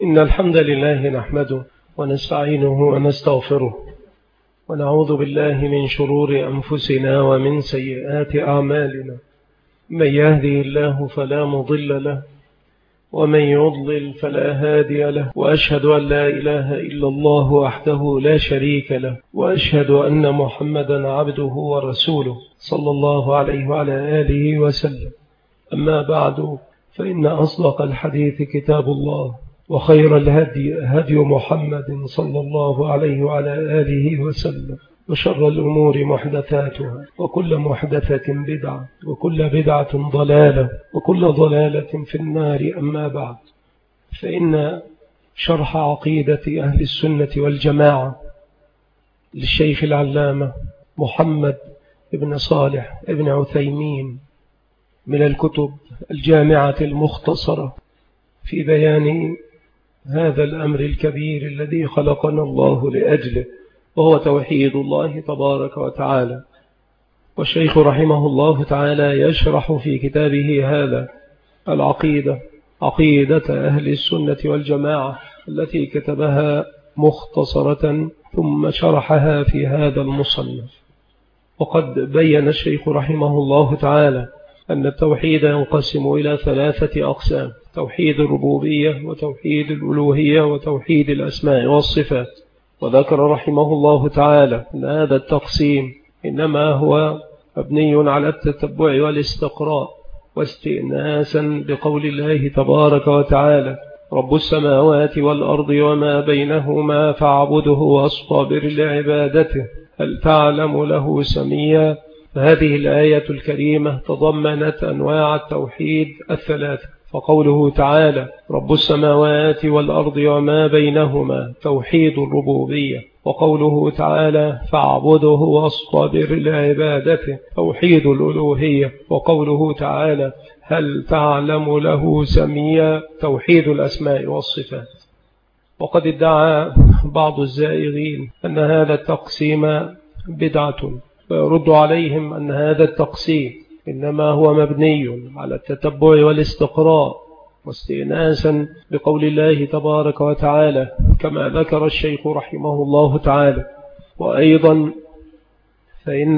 إن الحمد لله نحمده ونستعينه ونستغفره ونعوذ بالله من شرور أنفسنا ومن سيئات أعمالنا. من يهدي الله فلا مضل له ومن يضلل فلا هادي له، وأشهد أن لا إله إلا الله وحده لا شريك له، وأشهد أن محمدا عبده ورسوله صلى الله عليه وعلى آله وسلم. أما بعد، فإن أصدق الحديث كتاب الله، وخير الهدي هدي محمد صلى الله عليه وعلى آله وسلم، وشر الأمور محدثاتها، وكل محدثة بدعة، وكل بدعة ضلالة، وكل ضلالة في النار. أما بعد، فإن شرح عقيدة أهل السنة والجماعة للشيخ العلامة محمد بن صالح بن عثيمين من الكتب الجامعة المختصرة في بيان هذا الأمر الكبير الذي خلقنا الله لأجله، وهو توحيد الله تبارك وتعالى. والشيخ رحمه الله تعالى يشرح في كتابه هذا العقيدة، عقيدة أهل السنة والجماعة، التي كتبها مختصرة ثم شرحها في هذا المصنف. وقد بين الشيخ رحمه الله تعالى أن التوحيد ينقسم إلى 3 أقسام: توحيد الربوبية، وتوحيد الألوهية، وتوحيد الأسماء والصفات. وذكر رحمه الله تعالى أن هذا التقسيم إنما هو مبني على التتبع والاستقراء، واستئناسا بقول الله تبارك وتعالى: رب السماوات والأرض وما بينهما فاعبده واصطبر لعبادته هل تعلم له سميا. فهذه الآية الكريمة تضمنت أنواع التوحيد 3. فقوله تعالى رب السماوات والأرض وما بينهما توحيد الربوبية، وقوله تعالى فاعبده واصطبر لعبادته توحيد الألوهية، وقوله تعالى هل تعلم له سميا توحيد الأسماء والصفات. وقد ادعى بعض الزائغين أن هذا التقسيم بدعة، ويرد عليهم أن هذا التقسيم إنما هو مبني على التتبع والاستقراء، واستئناسا بقول الله تبارك وتعالى كما ذكر الشيخ رحمه الله تعالى. وأيضا فإن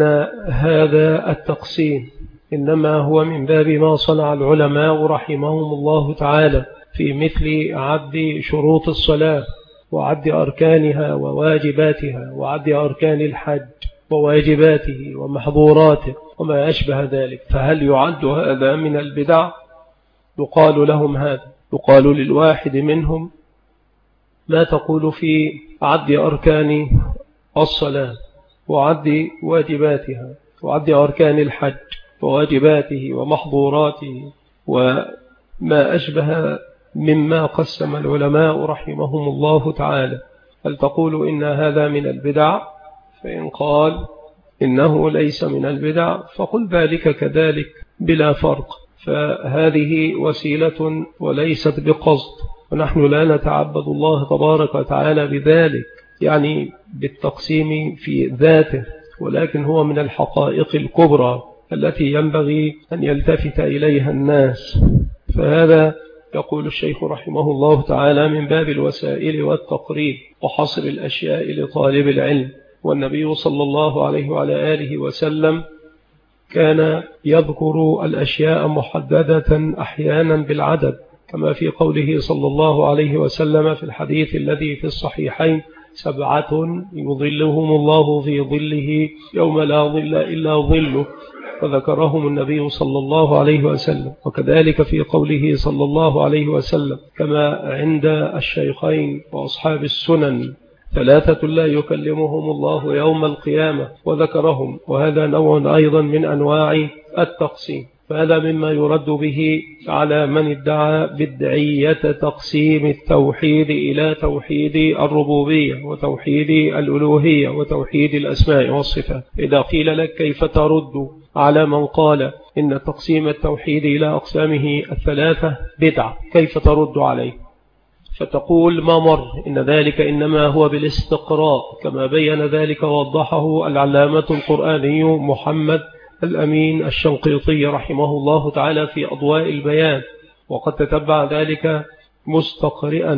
هذا التقسيم إنما هو من باب ما صنع العلماء رحمهم الله تعالى في مثل عد شروط الصلاة، وعد أركانها وواجباتها، وعد أركان الحج وواجباته ومحظوراته وما أشبه ذلك. فهل يعد هذا من البدع؟ يقال لهم هذا، يقال للواحد منهم ما تقول في عد أركان الصلاة، وعد واجباتها، وعد أركان الحج وواجباته ومحظوراته وما أشبه مما قسم العلماء رحمهم الله تعالى. هل تقول إن هذا من البدع؟ فإن قال إنه ليس من البدع فقل ذلك كذلك بلا فرق، فهذه وسيلة وليست بقصد، ونحن لا نتعبد الله تبارك وتعالى بذلك، يعني بالتقسيم في ذاته، ولكن هو من الحقائق الكبرى التي ينبغي أن يلتفت إليها الناس. فهذا يقول الشيخ رحمه الله تعالى من باب الوسائل والتقريب وحصر الأشياء لطالب العلم. والنبي صلى الله عليه وعلى آله وسلم كان يذكر الأشياء محددة أحيانا بالعدد، كما في قوله صلى الله عليه وسلم في الحديث الذي في الصحيحين: 7 يظلهم الله في ظله يوم لا ظل إلا ظله، وذكرهم النبي صلى الله عليه وسلم. وكذلك في قوله صلى الله عليه وسلم كما عند الشيخين وأصحاب السنن: 3 لا يكلمهم الله يوم القيامة، وذكرهم. وهذا نوع أيضا من أنواع التقسيم، فهذا مما يرد به على من ادعى بدعية تقسيم التوحيد إلى توحيد الربوبية، وتوحيد الألوهية، وتوحيد الأسماء والصفات. إذا قيل لك كيف ترد على من قال إن تقسيم التوحيد إلى أقسامه 3 بدعة، كيف ترد عليه؟ فتقول ما مر إن ذلك إنما هو بالاستقراء، كما بين ذلك ووضحه العلامة القرآني محمد الأمين الشنقيطي رحمه الله تعالى في أضواء البيان، وقد تتبع ذلك مستقرئا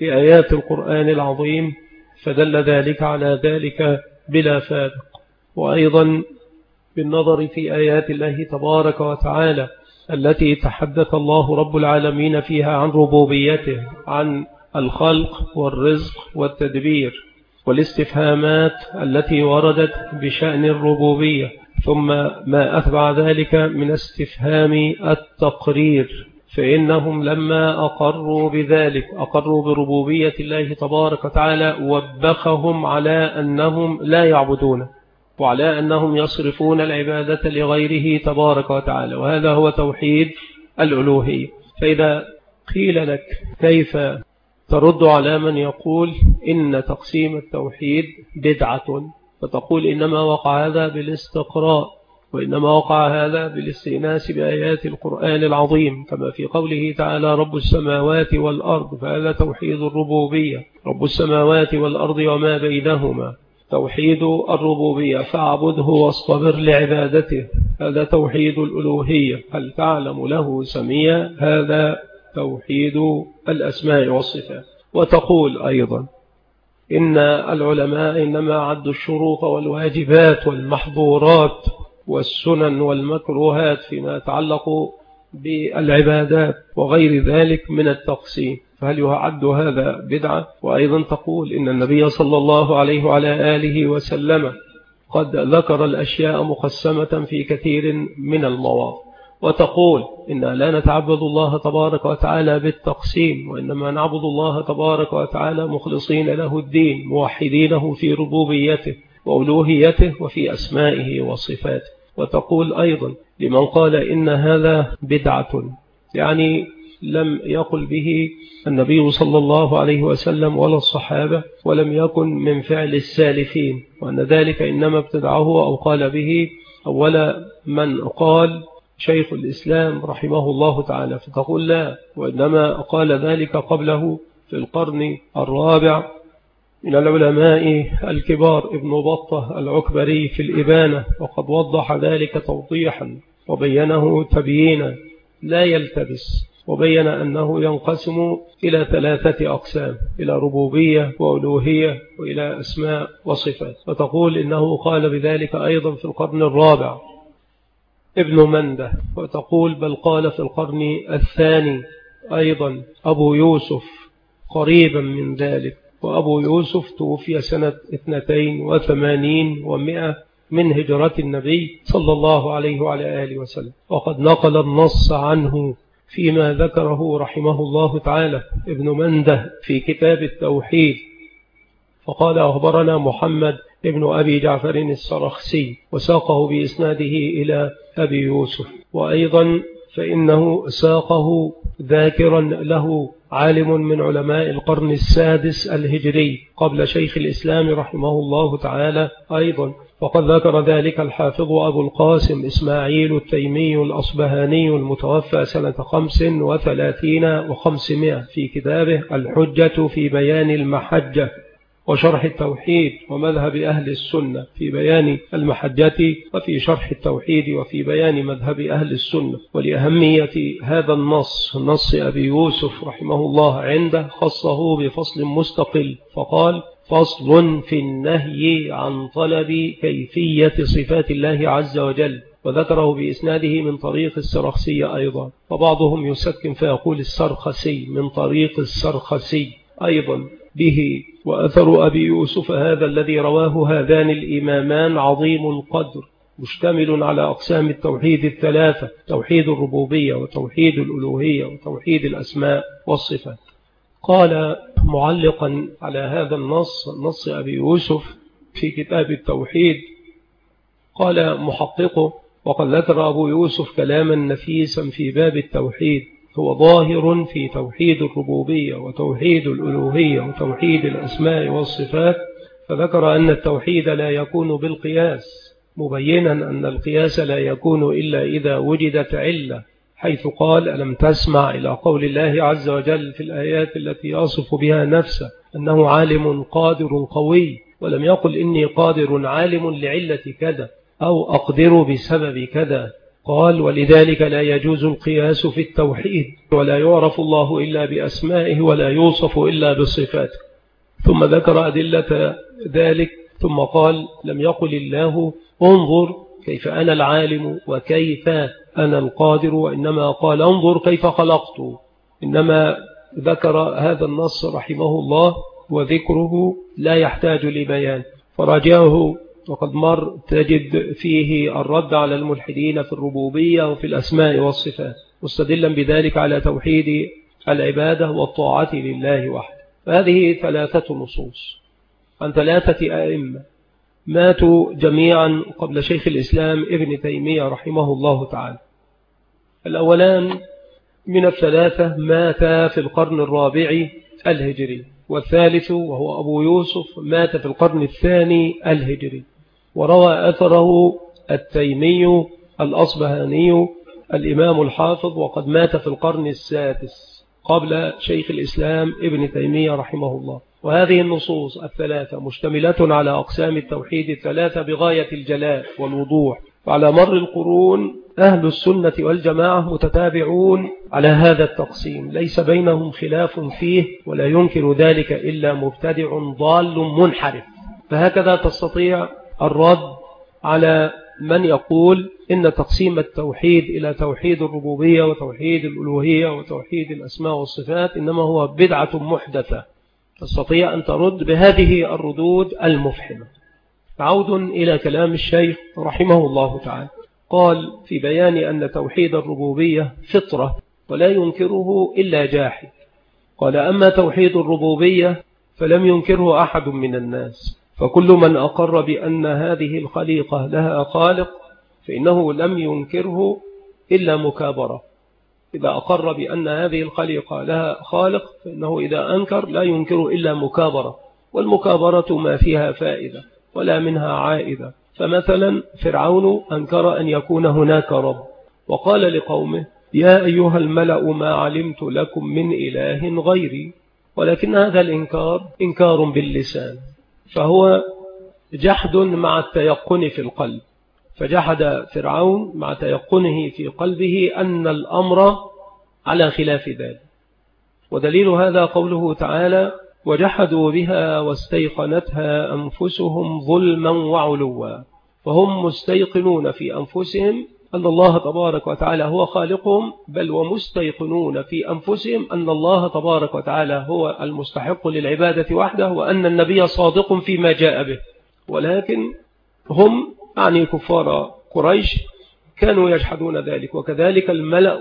في آيات القرآن العظيم فدل ذلك على ذلك بلا فارق. وأيضا بالنظر في آيات الله تبارك وتعالى التي تحدث الله رب العالمين فيها عن ربوبيته، عن الخلق والرزق والتدبير والاستفهامات التي وردت بشأن الربوبية، ثم ما أتبع ذلك من استفهام التقرير، فإنهم لما أقروا بذلك أقروا بربوبية الله تبارك وتعالى وبخهم على أنهم لا يعبدون وعلى أنهم يصرفون العبادة لغيره تبارك وتعالى، وهذا هو توحيد الألوهية. فإذا قيل لك كيف ترد على من يقول إن تقسيم التوحيد بدعة، فتقول إنما وقع هذا بالاستقراء، وإنما وقع هذا بالاستئناس بآيات القرآن العظيم، كما في قوله تعالى رب السماوات والأرض، فهذا توحيد الربوبية، رب السماوات والأرض وما بينهما توحيد الربوبية، فاعبده واصطبر لعبادته، هذا توحيد الألوهية، هل تعلم له سميا، هذا توحيد الأسماء والصفات. وتقول أيضا إن العلماء إنما عدوا الشروط والواجبات والمحظورات والسنن والمكروهات فيما يتعلق بالعبادات وغير ذلك من التقسيم، فهل يعد هذا بدعة؟ وأيضا تقول إن النبي صلى الله عليه وعلى آله وسلم قد ذكر الأشياء مقسمة في كثير من المواضع، وتقول إن لا نتعبد الله تبارك وتعالى بالتقسيم، وإنما نعبد الله تبارك وتعالى مخلصين له الدين، موحدينه في ربوبيته وألوهيته وفي أسمائه وصفاته. وتقول أيضا لمن قال إن هذا بدعة، يعني لم يقل به النبي صلى الله عليه وسلم ولا الصحابة، ولم يكن من فعل السالفين، وأن ذلك إنما ابتدعه أو قال به أول من قال شيخ الإسلام رحمه الله تعالى، فتقول لا، وإنما قال ذلك قبله في القرن الرابع من العلماء الكبار ابن بطة العكبري في الإبانة، وقد وضح ذلك توضيحا وبينه تبيينا لا يلتبس، وبين أنه ينقسم إلى 3 أقسام، إلى ربوبية وألوهية وإلى أسماء وصفات. وتقول إنه قال بذلك أيضا في القرن الرابع ابن منده، وتقول بل قال في القرن الثاني أيضا أبو يوسف قريبا من ذلك، وأبو يوسف توفي سنة 82 و100 من هجرة النبي صلى الله عليه وعلى آله وسلم، وقد نقل النص عنه فيما ذكره رحمه الله تعالى ابن منده في كتاب التوحيد، فقال أخبرنا محمد ابن أبي جعفر السرخسي، وساقه بإسناده إلى أبي يوسف. وأيضا فإنه ساقه ذاكرا له عالم من علماء القرن السادس الهجري قبل شيخ الإسلام رحمه الله تعالى أيضا، وقد ذكر ذلك الحافظ أبو القاسم إسماعيل التيمي الأصبهاني المتوفى سنة 35 و500 في كتابه الحجة في بيان المحجة وشرح التوحيد ومذهب أهل السنة، في بيان المحجة وفي شرح التوحيد وفي بيان مذهب أهل السنة. ولأهمية هذا النص، نص أبي يوسف رحمه الله عنده، خصه بفصل مستقل فقال فصل في النهي عن طلب كيفية صفات الله عز وجل، وذكره بإسناده من طريق السرخسي أيضا، وبعضهم يسكن فيقول السرخسي من طريق السرخسي أيضا به. وأثر أبي يوسف هذا الذي رواه هذان الإمامان عظيم القدر، مشتمل على أقسام التوحيد 3، توحيد الربوبية وتوحيد الألوهية وتوحيد الأسماء والصفات. قال معلقا على هذا النص، نص أبي يوسف في كتاب التوحيد، قال محققه وقد ذكر أبو يوسف كلاما نفيسا في باب التوحيد، هو ظاهر في توحيد الربوبية وتوحيد الألوهية وتوحيد الأسماء والصفات، فذكر أن التوحيد لا يكون بالقياس، مبينا أن القياس لا يكون إلا إذا وجدت علة، حيث قال ألم تسمع إلى قول الله عز وجل في الآيات التي يصف بها نفسه أنه عالم قادر قوي، ولم يقل إني قادر عالم لعلة كذا أو أقدر بسبب كذا، قال: ولذلك لا يجوز القياس في التوحيد، ولا يعرف الله إلا بأسمائه، ولا يوصف إلا بصفاته. ثم ذكر أدلة ذلك، ثم قال: لم يقل الله انظر كيف أنا العالم وكيف أنا القادر، وإنما قال انظر كيف خلقت. إنما ذكر هذا النص رحمه الله، وذكره لا يحتاج لبيان، فراجعه وقد مر تجد فيه الرد على الملحدين في الربوبية وفي الأسماء والصفات، مستدلا بذلك على توحيد العبادة والطاعة لله وحده. هذه 3 نصوص عن 3 أئمة ماتوا جميعا قبل شيخ الإسلام ابن تيمية رحمه الله تعالى. الأولان من ال3 مات في القرن الرابع الهجري، والثالث وهو أبو يوسف مات في القرن الثاني الهجري. وروى أثره التيمي الأصبهاني الإمام الحافظ، وقد مات في القرن السادس قبل شيخ الإسلام ابن تيمية رحمه الله. وهذه النصوص 3 مشتملة على أقسام التوحيد 3 بغاية الجلاء والوضوح. وعلى مر القرون أهل السنة والجماعة متتابعون على هذا التقسيم، ليس بينهم خلاف فيه، ولا ينكر ذلك إلا مبتدع ضال منحرف. فهكذا تستطيع الرد على من يقول إن تقسيم التوحيد إلى توحيد الربوبية وتوحيد الألوهية وتوحيد الأسماء والصفات إنما هو بدعة محدثة. تستطيع أن ترد بهذه الردود المفحمة. عود إلى كلام الشيخ رحمه الله تعالى، قال في بيان أن توحيد الربوبية فطرة ولا ينكره إلا جاحد. قال: أما توحيد الربوبية فلم ينكره أحد من الناس، فكل من أقر بأن هذه الخليقة لها خالق فإنه لم ينكره إلا مكابرة. إذا أقر بأن هذه الخليقة لها خالق فإنه إذا أنكر لا ينكر إلا مكابرة، والمكابرة ما فيها فائدة ولا منها عائدة. فمثلا فرعون أنكر أن يكون هناك رب، وقال لقومه: يا أيها الملأ ما علمت لكم من إله غيري. ولكن هذا الإنكار إنكار باللسان، فهو جحد مع التيقن في القلب. فجحد فرعون مع تيقنه في قلبه أن الأمر على خلاف ذلك. ودليل هذا قوله تعالى: وجحدوا بها واستيقنتها أنفسهم ظلما وعلوا. فهم مستيقنون في أنفسهم أن الله تبارك وتعالى هو خالقهم، بل ومستيقنون في أنفسهم أن الله تبارك وتعالى هو المستحق للعبادة وحده، وأن النبي صادق فيما جاء به. ولكن هم يعني كفار قريش كانوا يجحدون ذلك، وكذلك الملأ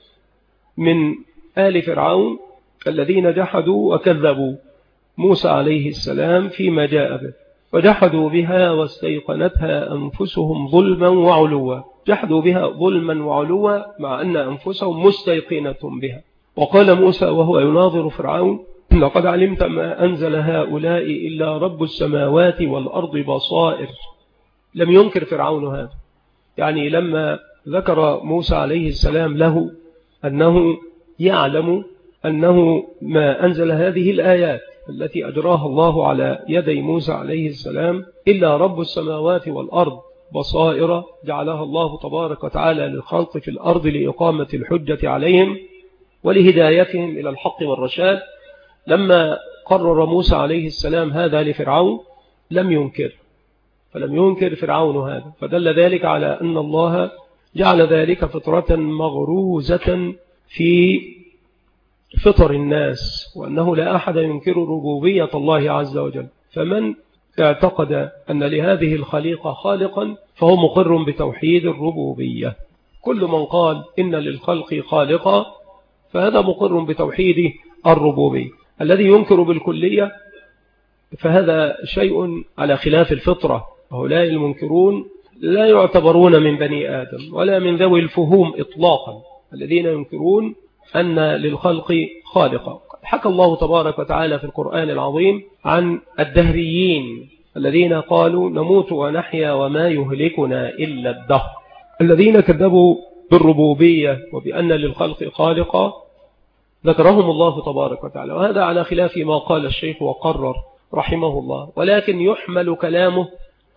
من آل فرعون الذين جحدوا وكذبوا موسى عليه السلام فيما جاء به. وجحدوا بها واستيقنتها أنفسهم ظلما وعلوا. جحدوا بها ظلما وعلوا مع أن أنفسهم مستيقنة بها. وقال موسى وهو يناظر فرعون: لقد علمت ما أنزل هؤلاء إلا رب السماوات والأرض بصائر. لم ينكر فرعون هذا، يعني لما ذكر موسى عليه السلام له أنه يعلم أنه ما أنزل هذه الآيات التي أجراها الله على يدي موسى عليه السلام إلا رب السماوات والأرض بصائر جعلها الله تبارك وتعالى للخلق في الأرض لإقامة الحجة عليهم ولهدايتهم إلى الحق والرشاد. لما قرر موسى عليه السلام هذا لفرعون لم ينكر، فلم ينكر فرعون هذا، فدل ذلك على أن الله جعل ذلك فطرة مغروزة في فطر الناس، وأنه لا أحد ينكر ربوبية الله عز وجل. فمن اعتقد أن لهذه الخليقة خالقا فهو مقر بتوحيد الربوبية. كل من قال إن للخلق خالقا فهذا مقر بتوحيد الربوبية. الذي ينكر بالكلية فهذا شيء على خلاف الفطرة. هؤلاء المنكرون لا يعتبرون من بني آدم ولا من ذوي الفهوم إطلاقا، الذين ينكرون أن للخلق خالقا. حكى الله تبارك وتعالى في القرآن العظيم عن الدهريين الذين قالوا نموت ونحيا وما يهلكنا إلا الدهر. الذين كذبوا بالربوبية وبأن للخلق خالقا ذكرهم الله تبارك وتعالى، وهذا على خلاف ما قال الشيخ وقرر رحمه الله، ولكن يحمل كلامه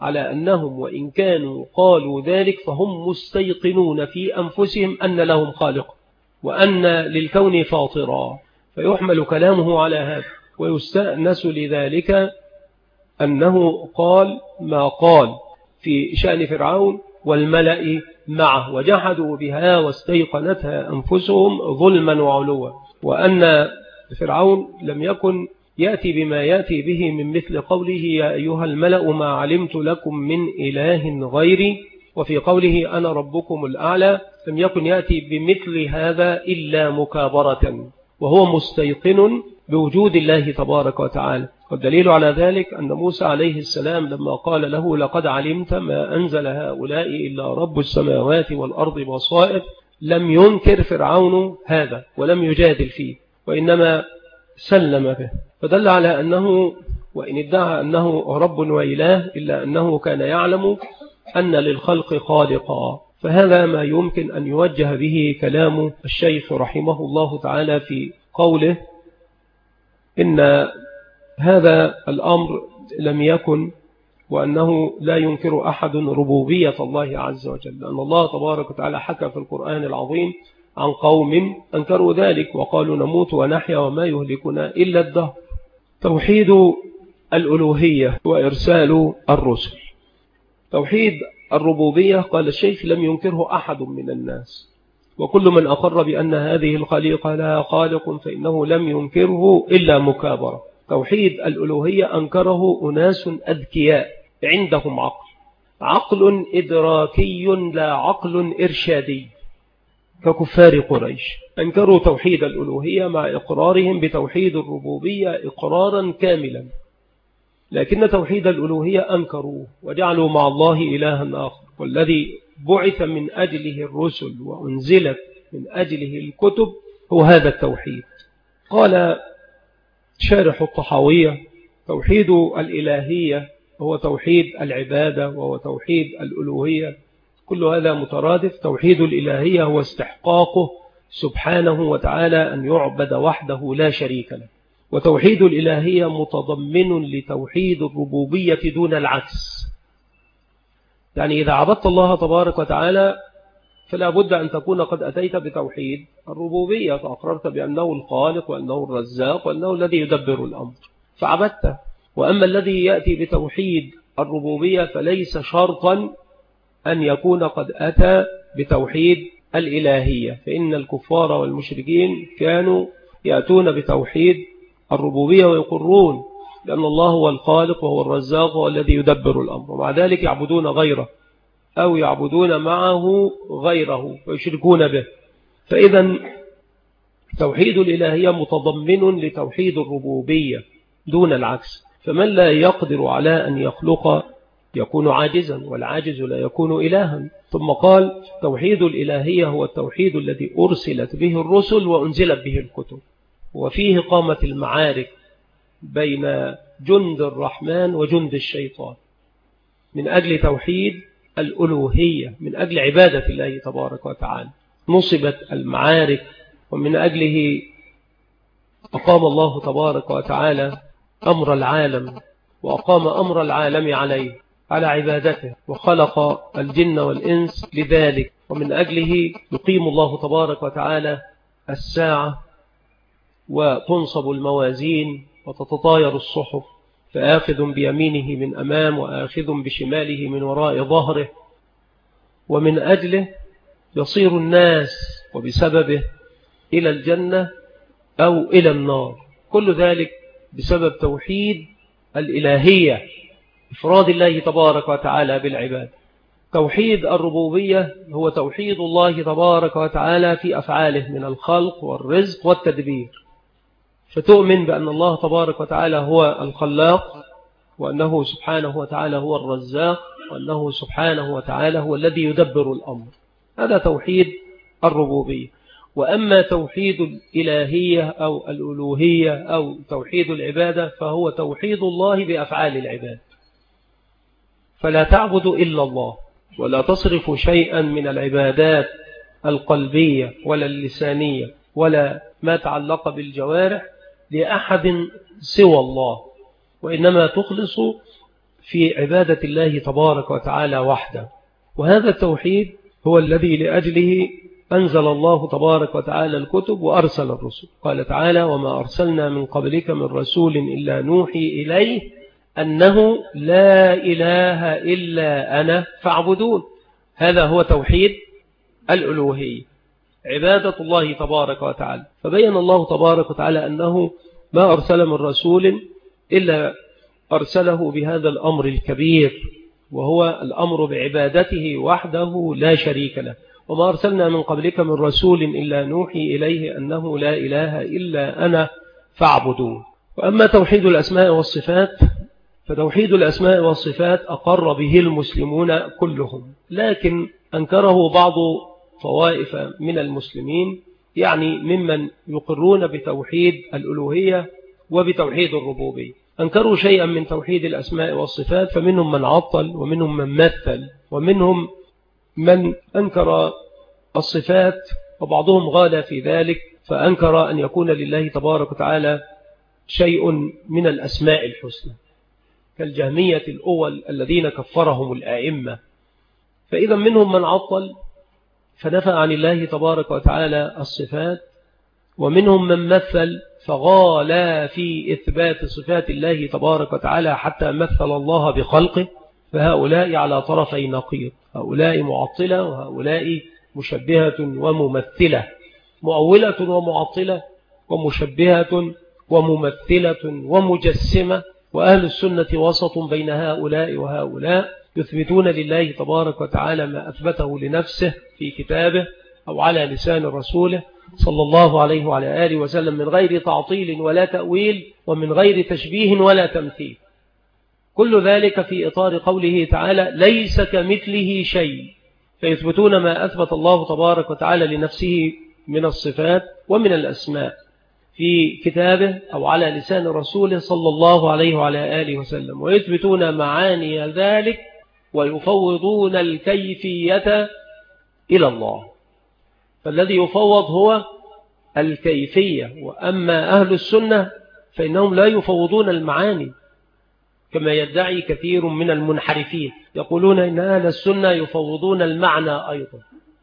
على أنهم وإن كانوا قالوا ذلك فهم مستيقنون في أنفسهم أن لهم خالق وأن للكون فاطرا، فيحمل كلامه على هذا. ويستأنس لذلك أنه قال ما قال في شأن فرعون والملأ معه وجحدوا بها واستيقنتها أنفسهم ظلما وعلوا، وأن فرعون لم يكن يأتي بما يأتي به من مثل قوله يا أيها الملأ ما علمت لكم من إله غيري، وفي قوله أنا ربكم الأعلى لم يكن يأتي بمثل هذا إلا مكابرة، وهو مستيقن بوجود الله تبارك وتعالى. والدليل على ذلك أن موسى عليه السلام لما قال له لقد علمت ما أنزل هؤلاء إلا رب السماوات والأرض بصائر، لم ينكر فرعون هذا ولم يجادل فيه، وإنما سلم به، فدل على أنه وإن ادعى أنه رب وإله إلا أنه كان يعلم أن للخلق خالقا. فهذا ما يمكن أن يوجه به كلام الشيخ رحمه الله تعالى في قوله إن هذا الأمر لم يكن، وأنه لا ينكر أحد ربوبية الله عز وجل، لأن الله تبارك وتعالى حكى في القرآن العظيم عن قوم أنكروا ذلك وقالوا نموت ونحيا وما يهلكنا إلا الدهر. توحيد الألوهية وإرسال الرسل. توحيد الربوبية قال الشيخ لم ينكره أحد من الناس، وكل من أقر بأن هذه الخليقة لها خالق فإنه لم ينكره إلا مكابرة. توحيد الألوهية أنكره أناس أذكياء عندهم عقل إدراكي لا عقل إرشادي ككفار قريش، أنكروا توحيد الألوهية مع إقرارهم بتوحيد الربوبية إقرارا كاملا، لكن توحيد الألوهية أنكروه وجعلوا مع الله إلها آخر، والذي بعث من أجله الرسل وأنزلت من أجله الكتب هو هذا التوحيد. قال شارح الطحاوية توحيد الإلهية هو توحيد العبادة وهو توحيد الألوهية، كل هذا مترادف. توحيد الإلهية هو استحقاقه سبحانه وتعالى أن يعبد وحده لا شريك له، وتوحيد الإلهية متضمن لتوحيد الربوبية دون العكس. يعني إذا عبدت الله تبارك وتعالى فلا بد أن تكون قد أتيت بتوحيد الربوبية، فأقررت بأنه الخالق وأنه الرزاق وأنه الذي يدبر الأمر فعبدته. وأما الذي يأتي بتوحيد الربوبية فليس شرطا أن يكون قد أتى بتوحيد الإلهية، فإن الكفار والمشركين كانوا يأتون بتوحيد الربوبية ويقرون لأن الله هو الخالق وهو الرزاق وهو الذي يدبر الأمر، ومع ذلك يعبدون غيره أو يعبدون معه غيره ويشركون به. فإذا توحيد الإلهية متضمن لتوحيد الربوبية دون العكس، فمن لا يقدر على أن يخلق يكون عاجزا، والعاجز لا يكون إلها. ثم قال توحيد الإلهية هو التوحيد الذي أرسلت به الرسل وأنزلت به الكتب، وفيه قامت المعارك بين جند الرحمن وجند الشيطان من أجل توحيد الألوهية، من أجل عبادة الله تبارك وتعالى نصبت المعارك، ومن أجله أقام الله تبارك وتعالى أمر العالم، وأقام أمر العالم على عبادته، وخلق الجن والإنس لذلك، ومن أجله يقيم الله تبارك وتعالى الساعة وتنصب الموازين وتتطاير الصحف، فآخذ بيمينه من أمام وآخذ بشماله من وراء ظهره، ومن أجله يصير الناس وبسببه إلى الجنة أو إلى النار، كل ذلك بسبب توحيد الإلهية، إفراد الله تبارك وتعالى بالعباد. توحيد الربوبية هو توحيد الله تبارك وتعالى في أفعاله من الخلق والرزق والتدبير، فتؤمن بأن الله تبارك وتعالى هو الخلاق، وأنه سبحانه وتعالى هو الرزاق، وأنه سبحانه وتعالى هو الذي يدبر الأمر. هذا توحيد الربوبية. وأما توحيد الإلهية أو الألوهية أو توحيد العبادة فهو توحيد الله بأفعال العباد، فلا تعبد إلا الله، ولا تصرف شيئا من العبادات القلبية ولا اللسانية ولا ما تعلق بالجوارح لأحد سوى الله، وإنما تخلص في عبادة الله تبارك وتعالى وحده. وهذا التوحيد هو الذي لأجله أنزل الله تبارك وتعالى الكتب وأرسل الرسل. قال تعالى: وما أرسلنا من قبلك من رسول إلا نوحي إليه أنه لا إله إلا أنا فاعبدون. هذا هو توحيد الألوهية، عبادة الله تبارك وتعالى. فبين الله تبارك وتعالى أنه ما أرسل من رسول إلا أرسله بهذا الأمر الكبير، وهو الأمر بعبادته وحده لا شريك له. وما أرسلنا من قبلك من رسول إلا نوحي إليه أنه لا إله إلا أنا فاعبدون. وأما توحيد الأسماء والصفات فتوحيد الأسماء والصفات أقر به المسلمون كلهم، لكن أنكره بعض طوائف من المسلمين، يعني ممن يقرون بتوحيد الألوهية وبتوحيد الربوبية. أنكروا شيئا من توحيد الأسماء والصفات، فمنهم من عطل ومنهم من مثل ومنهم من أنكر الصفات، وبعضهم غال في ذلك فأنكر أن يكون لله تبارك وتعالى شيء من الأسماء الحسنى، كالجهمية الأول الذين كفرهم الآئمة. فإذا منهم من عطل فنفى عن الله تبارك وتعالى الصفات، ومنهم من مثل فغال في إثبات صفات الله تبارك وتعالى حتى مثل الله بخلقه. فهؤلاء على طرفي نقيض، هؤلاء معطلة وهؤلاء مشبهة وممثلة، مؤولة ومعطلة ومشبهة وممثلة ومجسمة. وأهل السنة وسط بين هؤلاء وهؤلاء، يثبتون لله تبارك وتعالى ما أثبته لنفسه في كتابه أو على لسان رسوله صلى الله عليه وعلى آله وسلم، من غير تعطيل ولا تأويل ومن غير تشبيه ولا تمثيل. كل ذلك في إطار قوله تعالى: ليس كمثله شيء، فيثبتون ما أثبت الله تبارك وتعالى لنفسه من الصفات ومن الأسماء في كتابه أو على لسان رسوله صلى الله عليه وعلى آله وسلم، ويثبتون معاني ذلك ويفوضون الكيفية إلى الله. فالذي يفوض هو الكيفية. وأما أهل السنة فإنهم لا يفوضون المعاني، كما يدعي كثير من المنحرفين، يقولون إن أهل السنة يفوضون المعنى أيضا،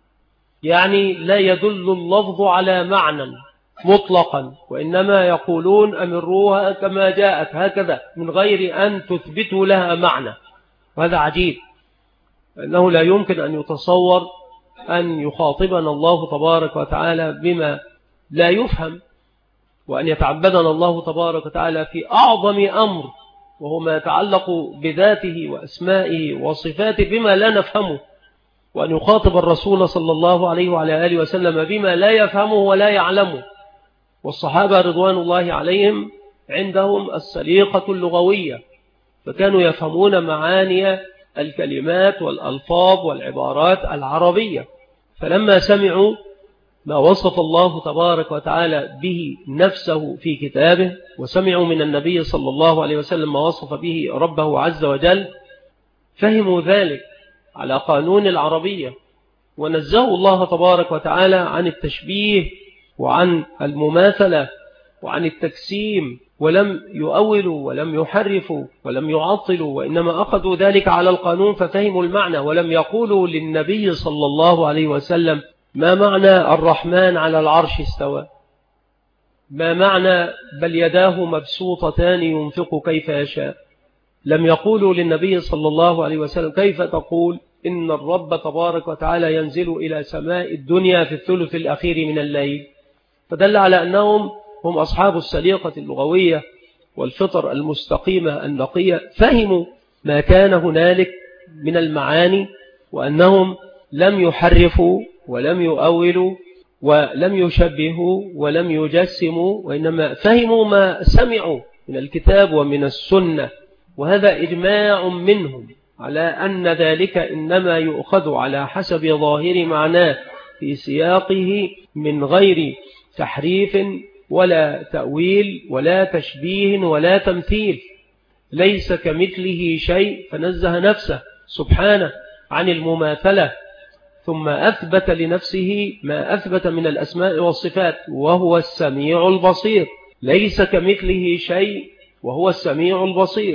يعني لا يدل اللفظ على معنى مطلقا، وإنما يقولون أمروها كما جاءت هكذا من غير أن تثبتوا لها معنى. وهذا عجيب، أنه لا يمكن أن يتصور أن يخاطبنا الله تبارك وتعالى بما لا يفهم، وأن يتعبدنا الله تبارك وتعالى في أعظم أمر، وهو ما يتعلق بذاته وأسمائه وصفاته بما لا نفهمه، وأن يخاطب الرسول صلى الله عليه وعلى آله وسلم بما لا يفهمه ولا يعلمه. والصحابة رضوان الله عليهم عندهم السليقة اللغوية، فكانوا يفهمون معاني الكلمات والألفاظ والعبارات العربية. فلما سمعوا ما وصف الله تبارك وتعالى به نفسه في كتابه، وسمعوا من النبي صلى الله عليه وسلم ما وصف به ربه عز وجل، فهموا ذلك على قانون العربية، ونزهوا الله تبارك وتعالى عن التشبيه وعن المماثلة وعن التجسيم، ولم يؤولوا ولم يحرفوا ولم يعطلوا، وإنما أخذوا ذلك على القانون ففهموا المعنى، ولم يقولوا للنبي صلى الله عليه وسلم ما معنى الرحمن على العرش استوى، ما معنى بل يداه مبسوطتان ينفق كيف يشاء. لم يقولوا للنبي صلى الله عليه وسلم كيف تقول إن الرب تبارك وتعالى ينزل إلى سماء الدنيا في الثلث الأخير من الليل. فدل على أنهم هم أصحاب السليقة اللغوية والفطر المستقيمة النقية، فهموا ما كان هنالك من المعاني، وأنهم لم يحرفوا ولم يؤولوا ولم يشبهوا ولم يجسموا، وإنما فهموا ما سمعوا من الكتاب ومن السنة. وهذا إجماع منهم على أن ذلك إنما يؤخذ على حسب ظاهر معناه في سياقه من غير تحريف ولا تأويل ولا تشبيه ولا تمثيل. ليس كمثله شيء، فنزه نفسه سبحانه عن المماثلة، ثم أثبت لنفسه ما أثبت من الأسماء والصفات، وهو السميع البصير. ليس كمثله شيء وهو السميع البصير.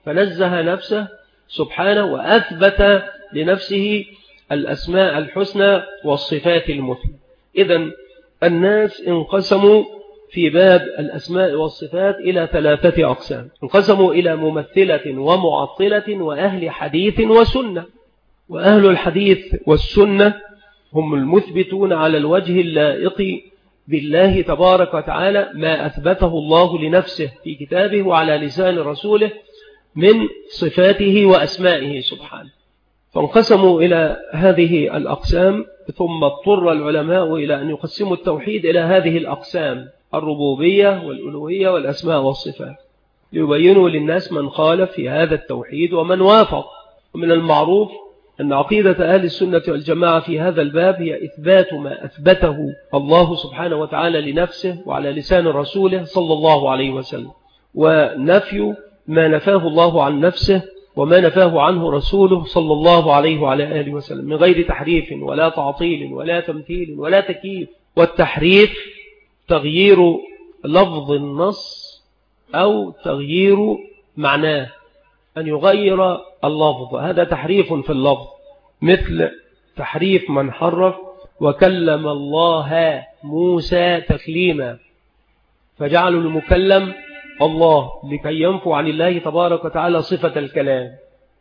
فنزه نفسه سبحانه وأثبت لنفسه الأسماء الحسنى والصفات المثلى. إذن الناس انقسموا في باب الأسماء والصفات إلى 3 أقسام. انقسموا إلى ممثلة ومعطلة وأهل حديث وسنة. وأهل الحديث والسنة هم المثبتون على الوجه اللائق بالله تبارك وتعالى ما أثبته الله لنفسه في كتابه وعلى لسان رسوله من صفاته وأسمائه سبحانه. فانقسموا إلى هذه الأقسام، ثم اضطر العلماء إلى أن يقسموا التوحيد إلى هذه الأقسام: الربوبية والألوهية والأسماء والصفات، ليبينوا للناس من خالف في هذا التوحيد ومن وافق. ومن المعروف أن عقيدة أهل السنة والجماعة في هذا الباب هي إثبات ما أثبته الله سبحانه وتعالى لنفسه وعلى لسان رسوله صلى الله عليه وسلم، ونفي ما نفاه الله عن نفسه وما نفاه عنه رسوله صلى الله عليه وعلى آله وسلم، من غير تحريف ولا تعطيل ولا تمثيل ولا تكييف. والتحريف تغيير لفظ النص أو تغيير معناه، أن يغير اللفظ، هذا تحريف في اللفظ، مثل تحريف من حرف وكلم الله موسى تكليما، فجعلوا المكلم الله لكي ينفوا عن الله تبارك وتعالى صفة الكلام،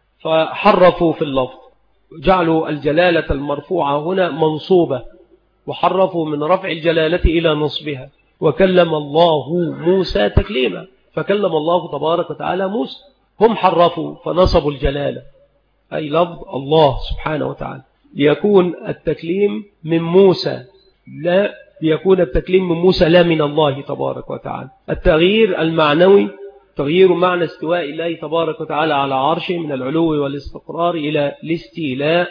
فحرفوا في اللفظ، جعلوا الجلالة المرفوعة هنا منصوبة، وحرفوا من رفع الجلالة إلى نصبها، وكلم الله موسى تكليما، فكلم الله تبارك وتعالى موسى. هم حرفوا فنصبوا الجلالة أي لفظ الله سبحانه وتعالى، ليكون التكليم من موسى، لا ليكون التكليم من موسى لا من الله تبارك وتعالى. التغيير المعنوي تغيير معنى استواء الله تبارك وتعالى على عرشه من العلو والاستقرار إلى الاستيلاء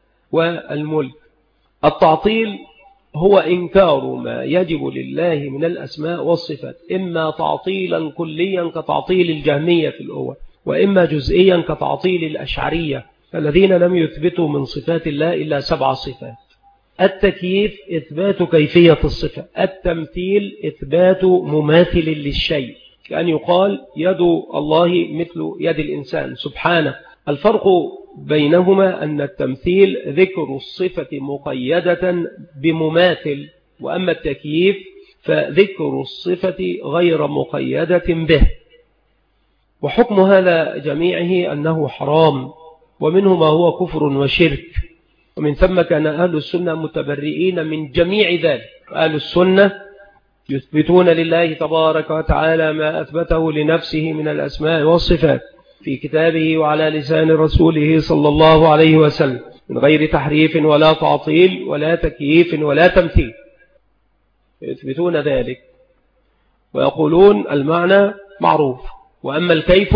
والملك. التعطيل هو إنكار ما يجب لله من الأسماء والصفات، إما تعطيلا كليا كتعطيل الجهمية في الأول، وإما جزئيا كتعطيل الأشعرية الذين لم يثبتوا من صفات الله إلا 7 صفات. التكييف إثبات كيفية الصفة، التمثيل إثبات مماثل للشيء، كأن يقال يد الله مثل يد الإنسان سبحانه. الفرق بينهما أن التمثيل ذكر الصفة مقيدة بمماثل، وأما التكييف فذكر الصفة غير مقيدة به. وحكم هذا جميعه أنه حرام، ومنه ما هو كفر وشرك، ومن ثم كان أهل السنة متبرئين من جميع ذلك. أهل السنة يثبتون لله تبارك وتعالى ما أثبته لنفسه من الأسماء والصفات في كتابه وعلى لسان رسوله صلى الله عليه وسلم، من غير تحريف ولا تعطيل ولا تكييف ولا تمثيل. يثبتون ذلك ويقولون المعنى معروف، وأما الكيف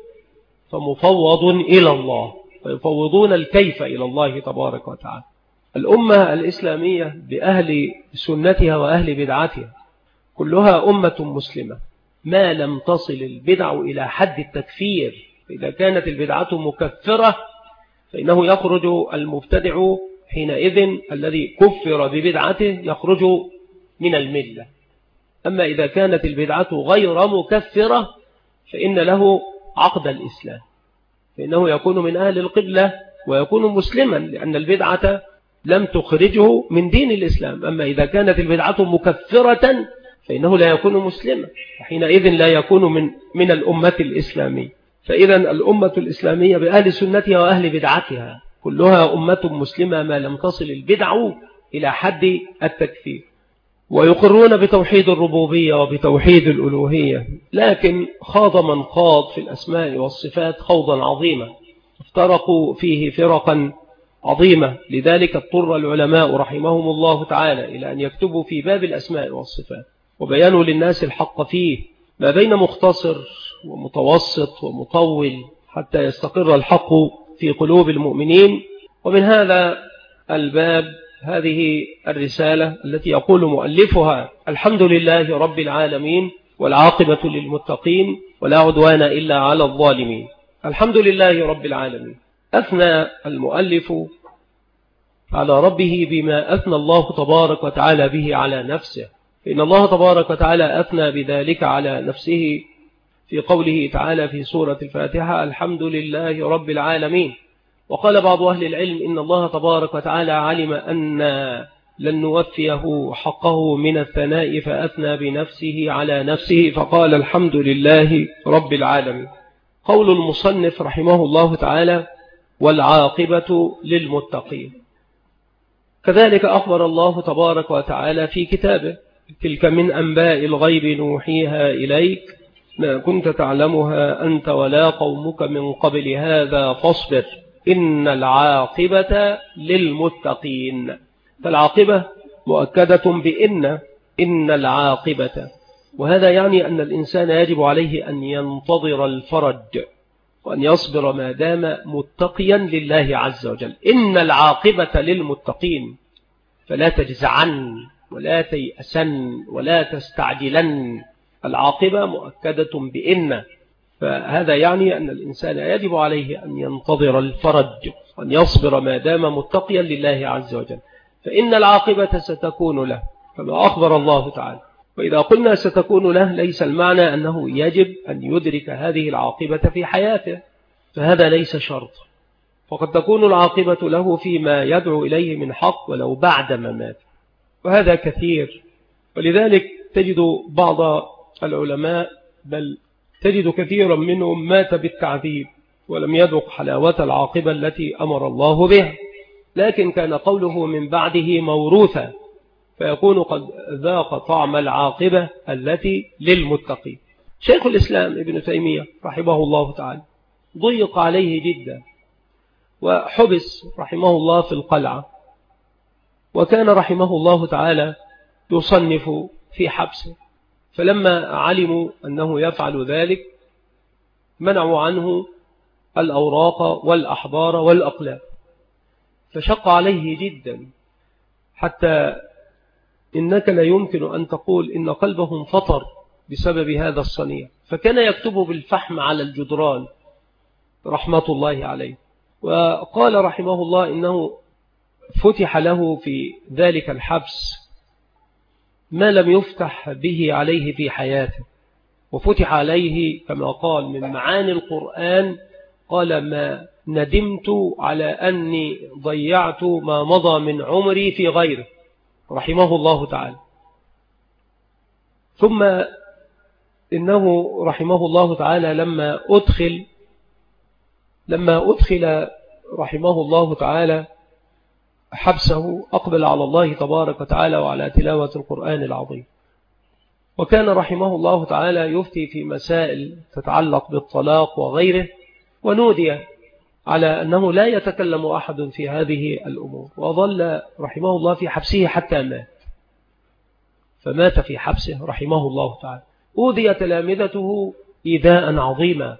فمفوض إلى الله، فيفوضون الكيف إلى الله تبارك وتعالى. الأمة الإسلامية بأهل سنتها وأهل بدعتها كلها أمة مسلمة، ما لم تصل البدع إلى حد التكفير. إذا كانت البدعة مكفرة فإنه يخرج المبتدع حينئذ الذي كفر ببدعته يخرج من الملة. أما إذا كانت البدعة غير مكفرة فإن له عقد الإسلام، فإنه يكون من أهل القبلة ويكون مسلما، لأن البدعة لم تخرجه من دين الإسلام. أما إذا كانت البدعة مكفرة فإنه لا يكون مسلما، وحينئذ لا يكون من الأمة الإسلامية. فإذا الأمة الإسلامية بأهل سنتها وأهل بدعتها كلها أمة مسلمة ما لم تصل البدع إلى حد التكفير، ويقرون بتوحيد الربوبية وبتوحيد الألوهية، لكن خاض من خاض في الأسماء والصفات خوضا عظيما، افترقوا فيه فرقا عظيمة. لذلك اضطر العلماء رحمهم الله تعالى إلى أن يكتبوا في باب الأسماء والصفات وبيانوا للناس الحق فيه، ما بين مختصر ومتوسط ومطول، حتى يستقر الحق في قلوب المؤمنين. ومن هذا الباب هذه الرسالة التي يقول مؤلفها: الحمد لله رب العالمين والعاقبة للمتقين ولا عدوان إلا على الظالمين. الحمد لله رب العالمين. أثنى المؤلف على ربه بما أثنى الله تبارك وتعالى به على نفسه، فإن الله تبارك وتعالى أثنى بذلك على نفسه في قوله تعالى في سورة الفاتحة الحمد لله رب العالمين. وقال بعض أهل العلم إن الله تبارك وتعالى علم أن لن نوفيه حقه من الثناء فأثنى بنفسه على نفسه فقال الحمد لله رب العالمين. قول المصنف رحمه الله تعالى والعاقبة للمتقين. كذلك أخبر الله تبارك وتعالى في كتابه تلك من أنباء الغيب نوحيها إليك ما كنت تعلمها أنت ولا قومك من قبل هذا فاصبر إن العاقبة للمتقين. فالعاقبة مؤكدة إن العاقبة، وهذا يعني أن الإنسان يجب عليه أن ينتظر الفرج وأن يصبر ما دام متقيا لله عز وجل. إن العاقبة للمتقين، فلا تجزعن ولا تيأسن ولا تستعجلن. العاقبة مؤكدة بإن، فهذا يعني أن الإنسان يجب عليه أن ينتظر الفرج وأن يصبر ما دام متقيا لله عز وجل، فإن العاقبة ستكون له كما أخبر الله تعالى. وإذا قلنا ستكون له ليس المعنى أنه يجب أن يدرك هذه العاقبة في حياته، فهذا ليس شرط، فقد تكون العاقبة له فيما يدعو إليه من حق ولو بعد ما مات، وهذا كثير. ولذلك تجد بعض العلماء بل تجد كثيرا منهم مات بالتعذيب ولم يذق حلاوة العاقبة التي أمر الله به، لكن كان قوله من بعده موروثا فيكون قد ذاق طعم العاقبة التي للمتقين. شيخ الإسلام ابن تيمية رحمه الله تعالى ضيق عليه جدا وحبس رحمه الله في القلعة، وكان رحمه الله تعالى يصنف في حبسه، فلما علموا أنه يفعل ذلك منعوا عنه الأوراق والأحبار والأقلام، فشق عليه جدا حتى إنك لا يمكن أن تقول إن قلبه انفطر بسبب هذا الصنيع، فكان يكتب بالفحم على الجدران رحمة الله عليه. وقال رحمه الله إنه فتح له في ذلك الحبس ما لم يفتح به عليه في حياته، وفتح عليه كما قال من معاني القرآن، قال ما ندمت على أني ضيعت ما مضى من عمري في غيره رحمه الله تعالى. ثم إنه رحمه الله تعالى لما أدخل رحمه الله تعالى حبسه أقبل على الله تبارك وتعالى وعلى تلاوة القرآن العظيم، وكان رحمه الله تعالى يفتي في مسائل تتعلق بالطلاق وغيره، ونودي على أنه لا يتكلم أحد في هذه الأمور، وظل رحمه الله في حبسه حتى مات، فمات في حبسه رحمه الله تعالى. أوذي تلامذته إيذاء عظيما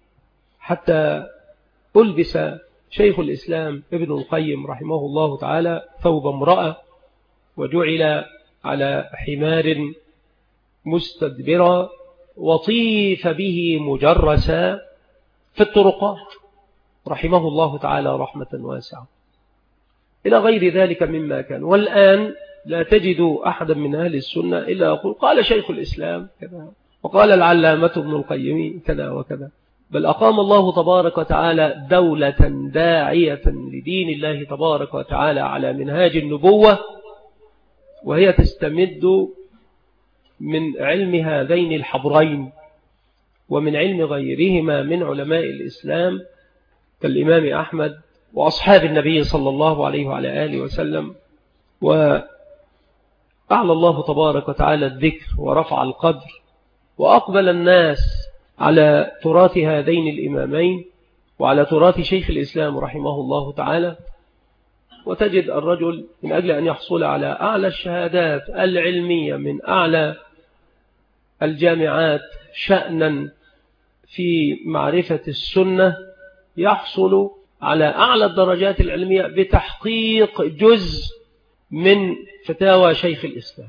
حتى ألبس شيخ الإسلام ابن القيم رحمه الله تعالى ثوب امرأة، وجعل على حمار مستدبرا، وطيف به مجرسا في الطرقات رحمه الله تعالى رحمة واسعة، إلى غير ذلك مما كان. والآن لا تجد أحدا من أهل السنة إلا يقول قال شيخ الإسلام كذا وقال العلامة ابن القيم كذا وكذا، بل أقام الله تبارك وتعالى دولة داعية لدين الله تبارك وتعالى على منهاج النبوة، وهي تستمد من علم هذين الحبرين ومن علم غيرهما من علماء الإسلام كالإمام أحمد وأصحاب النبي صلى الله عليه وعلى آله وسلم. وأعلى الله تبارك وتعالى الذكر ورفع القدر، وأقبل الناس على تراث هذين الإمامين وعلى تراث شيخ الإسلام رحمه الله تعالى. وتجد الرجل من أجل أن يحصل على أعلى الشهادات العلمية من أعلى الجامعات شأنا في معرفة السنة يحصل على أعلى الدرجات العلمية بتحقيق جزء من فتاوى شيخ الإسلام،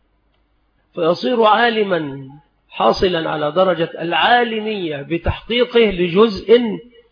فيصير عالما حاصلا على درجة العالمية بتحقيقه لجزء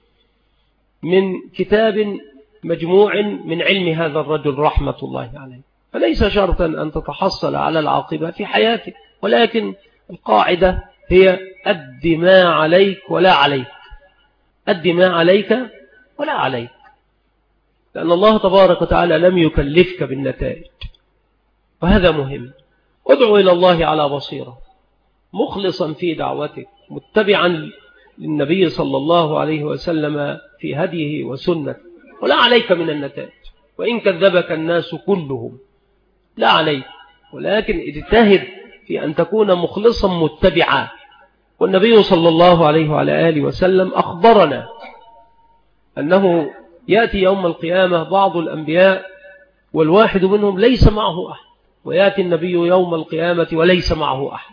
من كتاب مجموع من علم هذا الرجل رحمة الله عليه. فليس شرطا أن تتحصل على العاقبة في حياتك، ولكن القاعدة هي أد ما عليك ولا عليك، أد ما عليك ولا عليك، لأن الله تبارك وتعالى لم يكلفك بالنتائج، وهذا مهم. ادعو إلى الله على بصيرة، مخلصا في دعوتك، متبعا للنبي صلى الله عليه وسلم في هديه وسنته، ولا عليك من النتائج، وإن كذبك الناس كلهم لا عليك، ولكن اجتهد في أن تكون مخلصا متبعا. والنبي صلى الله عليه وعلى آله وسلم أخبرنا أنه يأتي يوم القيامة بعض الأنبياء والواحد منهم ليس معه أحد، ويأتي النبي يوم القيامة وليس معه أحد،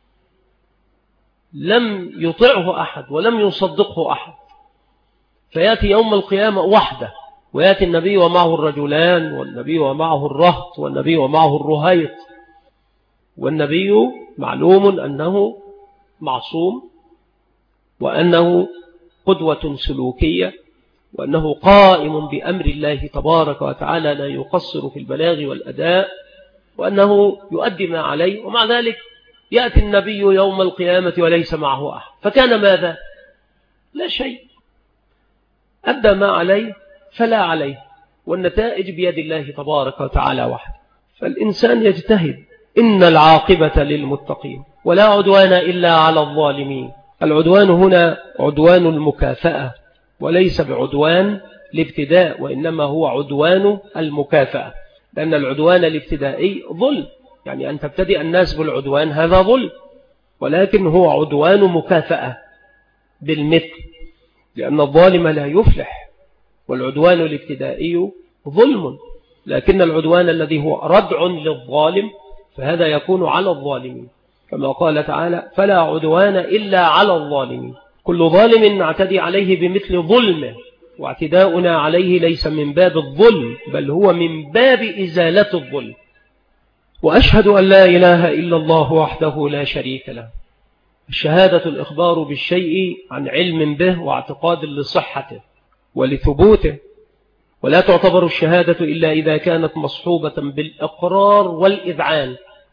لم يطعه أحد ولم يصدقه أحد، فيأتي يوم القيامة وحده، ويأتي النبي ومعه الرجلان، والنبي ومعه الرهط، والنبي ومعه الرهيط. والنبي معلوم أنه معصوم، وأنه قدوة سلوكية، وأنه قائم بأمر الله تبارك وتعالى لا يقصر في البلاغ والأداء، وأنه يؤدي ما عليه. ومع ذلك يأتي النبي يوم القيامة وليس معه أحد، فكان ماذا؟ لا شيء، أدى ما عليه فلا عليه، والنتائج بيد الله تبارك وتعالى وحده. فالإنسان يجتهد، إن العاقبة للمتقين ولا عدوان إلا على الظالمين. العدوان هنا عدوان المكافأة، وليس بعدوان الابتداء، وإنما هو عدوان المكافأة، لأن العدوان الابتدائي ظلم، يعني أن تبتدئ الناس بالعدوان هذا ظلم، ولكن هو عدوان مكافأة بالمثل، لأن الظالم لا يفلح، والعدوان الابتدائي ظلم، لكن العدوان الذي هو ردع للظالم فهذا يكون على الظالمين، كما قال تعالى فلا عدوان إلا على الظالمين. كل ظالم نعتدي عليه بمثل ظلمه، واعتداؤنا عليه ليس من باب الظلم، بل هو من باب إزالة الظلم. وأشهد أن لا إله إلا الله وحده لا شريك له. الشهادة الإخبار بالشيء عن علم به واعتقاد لصحته ولثبوته، ولا تعتبر الشهادة إلا إذا كانت مصحوبة بالإقرار والإذعان،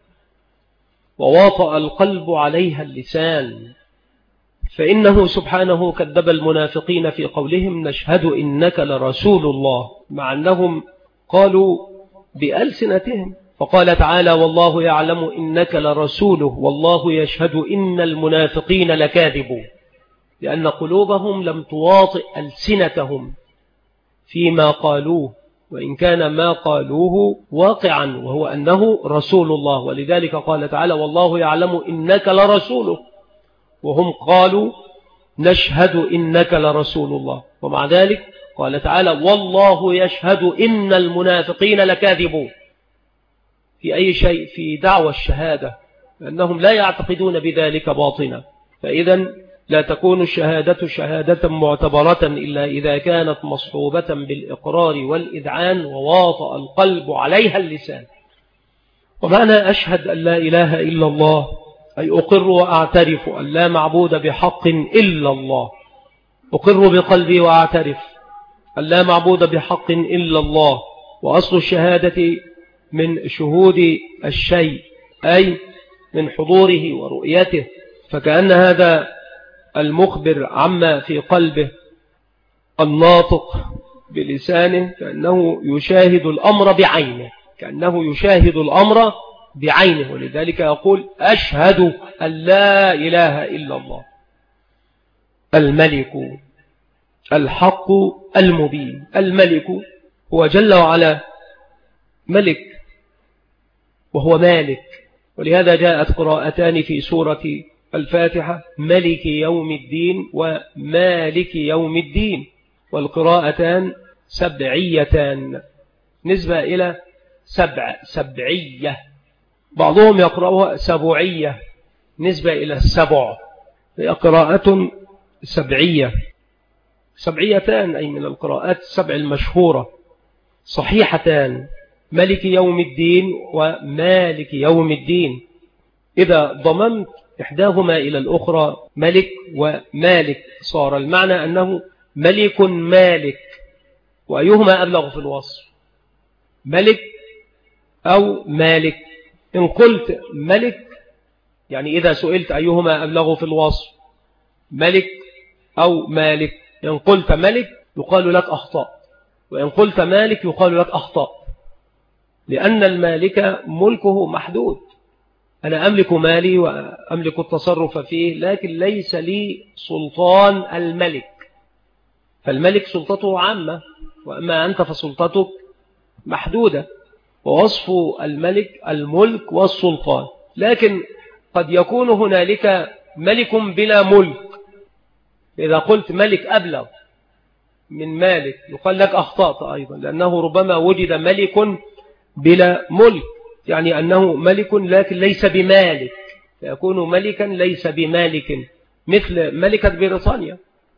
وواطأ القلب عليها اللسان، فإنه سبحانه كذب المنافقين في قولهم نشهد إنك لرسول الله، مع أنهم قالوا بألسنتهم، فقال تعالى والله يعلم إنك لرسوله والله يشهد إن المنافقين لكاذبون، لأن قلوبهم لم تواطئ ألسنتهم فيما قالوه، وإن كان ما قالوه واقعا وهو أنه رسول الله. ولذلك قال تعالى والله يعلم إنك لرسوله، وهم قالوا نشهد إنك لرسول الله، ومع ذلك قال تعالى والله يشهد إن المنافقين لكاذبون. في أي شيء؟ في دعوى الشهادة، لأنهم لا يعتقدون بذلك باطنا. فإذا لا تكون الشهادة شهادة معتبرة إلا إذا كانت مصحوبة بالإقرار والإذعان وواطأ القلب عليها اللسان. ومعنى أشهد أن لا إله إلا الله أي أقر وأعترف أن لا معبود بحق إلا الله، أقر بقلبي وأعترف أن لا معبود بحق إلا الله. وأصل الشهادة من شهود الشيء، أي من حضوره ورؤيته، فكأن هذا المخبر عما في قلبه الناطق بلسانه كأنه يشاهد الأمر بعينه، كأنه يشاهد الأمر بعينه. ولذلك يقول أشهد أن لا إله إلا الله الملك الحق المبين. الملك هو جل وعلا ملك، وهو مالك، ولهذا جاءت قراءتان في سورة الفاتحة ملك يوم الدين ومالك يوم الدين، والقراءتان سبعيتان نسبة إلى سبعية، بعضهم يقرأها سبعية نسبة إلى السبع، هي قراءة سبعية، سبعيتان أي من القراءات السبع المشهورة صحيحتان، ملك يوم الدين ومالك يوم الدين. إذا ضممت إحداهما إلى الأخرى ملك ومالك صار المعنى أنه ملك مالك، وأيهما أبلغ في الوصف، ملك أو مالك؟ إن قلت ملك يعني إذا سئلت أيهما أبلغ في الوصف، ملك أو مالك، إن قلت ملك يقال لك أخطأ، وإن قلت مالك يقال لك أخطأ، لأن المالك ملكه محدود. أنا أملك مالي وأملك التصرف فيه، لكن ليس لي سلطان الملك، فالملك سلطته عامة، وأما أنت فسلطتك محدودة. ووصف الملك الملك والسلطان، لكن قد يكون هنالك ملك بلا ملك. إذا قلت ملك أبلغ من مالك يقال لك أخطأت أيضا، لأنه ربما وجد ملك بلا ملك، يعني أنه ملك لكن ليس بمالك، فيكون ملكا ليس بمالك، مثل ملكة بريطانيا،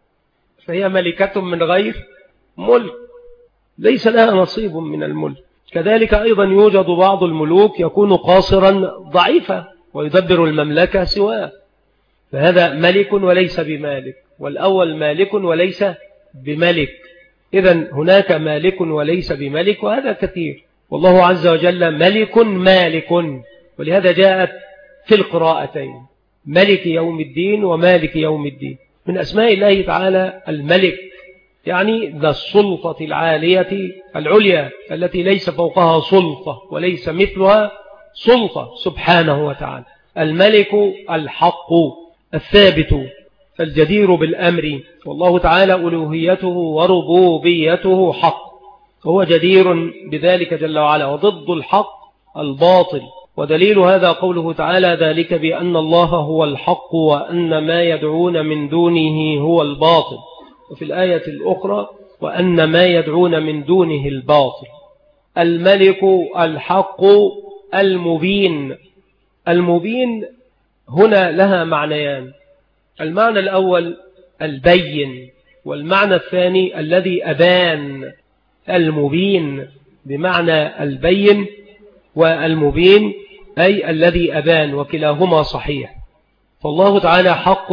فهي ملكة من غير ملك، ليس لها نصيب من الملك. كذلك أيضا يوجد بعض الملوك يكون قاصرا ضعيفا ويدبر المملكة سواه، فهذا ملك وليس بمالك، والأول مالك وليس بملك. إذن هناك مالك وليس بملك، وهذا كثير. والله عز وجل ملك مالك، ولهذا جاءت في القراءتين ملك يوم الدين ومالك يوم الدين. من أسماء الله تعالى الملك، يعني ذا السلطة العالية العليا التي ليس فوقها سلطة وليس مثلها سلطة سبحانه وتعالى. الملك الحق الثابت الجدير بالأمر، والله تعالى ألوهيته وربوبيته حق، هو جدير بذلك جل وعلا. وضد الحق الباطل، ودليل هذا قوله تعالى ذلك بأن الله هو الحق وأن ما يدعون من دونه هو الباطل، وفي الآية الأخرى وأن ما يدعون من دونه الباطل. الملك الحق المبين. المبين هنا لها معنيان، المعنى الأول البين، والمعنى الثاني الذي أبان. المبين بمعنى البين، والمبين أي الذي أبان، وكلاهما صحيح. فالله تعالى حق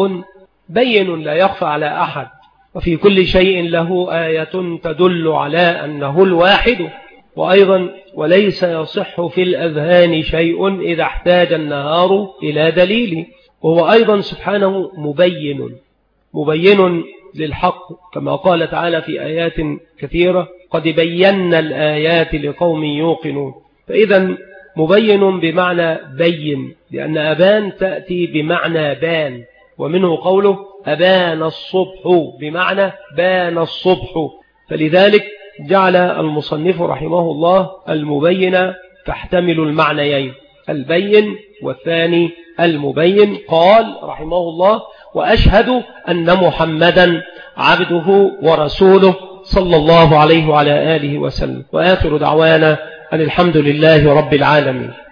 بين لا يخفى على أحد، وفي كل شيء له آية تدل على أنه الواحد. وأيضا وليس يصح في الأذهان شيء إذا احتاج النهار إلى دليل، وهو أيضا سبحانه مبين للحق، كما قال تعالى في آيات كثيرة قد بينا الآيات لقوم يوقنون. فإذا مبين بمعنى بين، لأن أبان تأتي بمعنى بان، ومنه قوله أبان الصبح بمعنى بان الصبح. فلذلك جعل المصنف رحمه الله المبين تحتمل المعنيين، البين والثاني المبين. قال رحمه الله وأشهد أن محمدا عبده ورسوله صلى الله عليه وعلى آله وسلم. وآخر دعوانا أن الحمد لله رب العالمين.